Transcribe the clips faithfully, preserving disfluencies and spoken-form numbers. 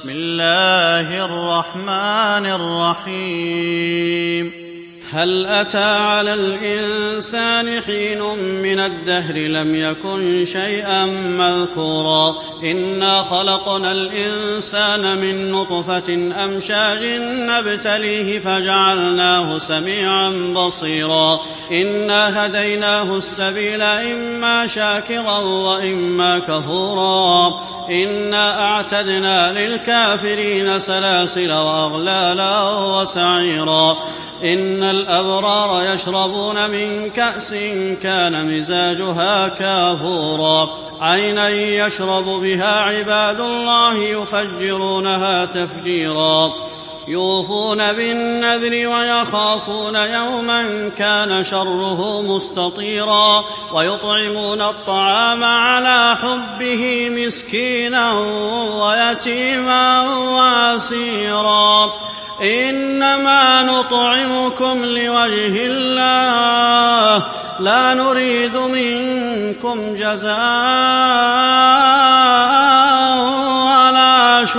بسم الله الرحمن الرحيم هل أتى على الإنسان حين من الدهر لم يكن شيئا مذكورا إنا خلقنا الإنسان من نطفة أمشاج نبتليه فجعلناه سميعا بصيرا إنا هديناه السبيل إما شاكرا وإما كفورا إنا أعتدنا للكافرين سلاسل وأغلالا وسعيرا إن الأبرار يشربون من كأس كان مزاجها كافورا عينا يشرب بها عباد الله يفجرونها تفجيرا يوفون بالنذر ويخافون يوما كان شره مستطيرا ويطعمون الطعام على حبه مسكينا ويتيما واسيرا إنما نطعمكم لوجه الله لا نريد منكم جزاء ولا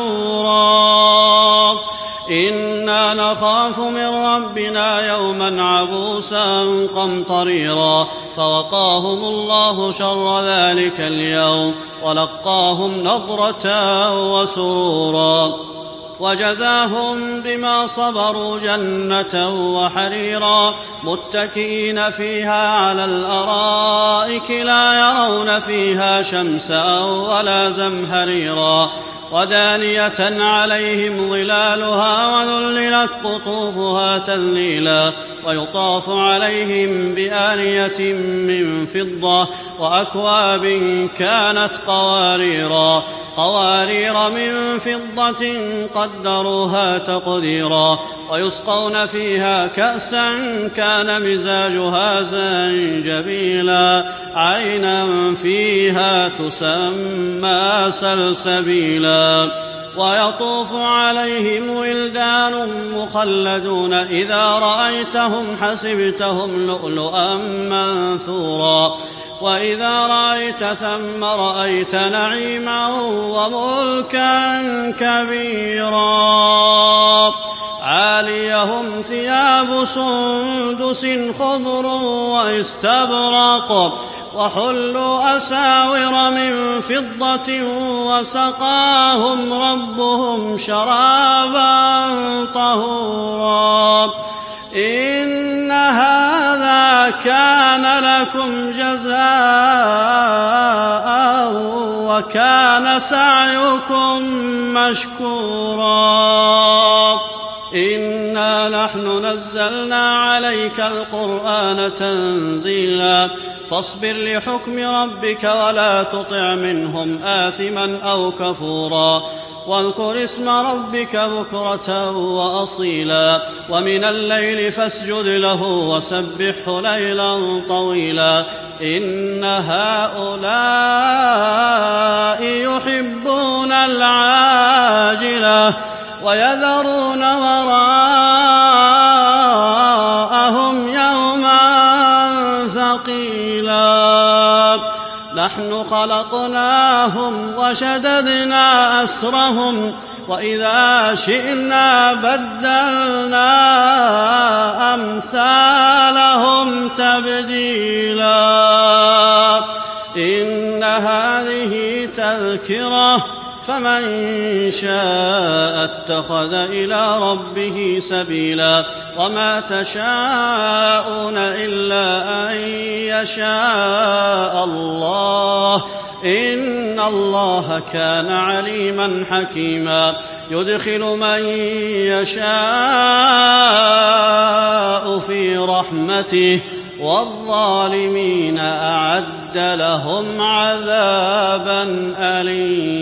شكورا إنا نخاف من ربنا يوما عبوسا قمطريرا فوقاهم الله شر ذلك اليوم ولقاهم نضرة وسرورا وجزاهم بما صبروا جنة وحريرا متكئين فيها على الأرائك لا يرون فيها شمسا ولا زمهريرا ودانية عليهم ظلالها وذللت قطوفها تذليلا ويطاف عليهم بآنية من فضة وأكواب كانت قواريرا قوارير من فضة قدروها تقديرا ويسقون فيها كأسا كان مزاجها زنجبيلا عينا فيها تسمى سلسبيلا ويطوف عليهم ولدان مخلدون إذا رأيتهم حسبتهم لؤلؤا منثورا وإذا رأيت ثم رأيت نعيما وملكا كبيرا عاليهم ثياب سندس خضر واستبرق وحلوا أساور من فضة وسقاهم ربهم شرابا طهورا إن هذا كان لكم جزاء وكان سعيكم مشكورا إنا نحن نزلنا عليك القرآن تنزيلا فاصبر لحكم ربك ولا تطع منهم آثما أو كفورا واذكر اسم ربك بكرة وأصيلا ومن الليل فاسجد له وسبحه ليلا طويلا إن هؤلاء يحبون العاجلة ويذرون وراءهم يوما ثقيلا نحن خلقناهم وشددنا أسرهم وإذا شئنا بدلنا أمثالهم تبديلا إن هذه تذكرة فمن شاء اتخذ إلى ربه سبيلا وما تشاءون إلا أن يشاء الله إن الله كان عليما حكيما يدخل من يشاء في رحمته والظالمين أعد لهم عذابا أليما.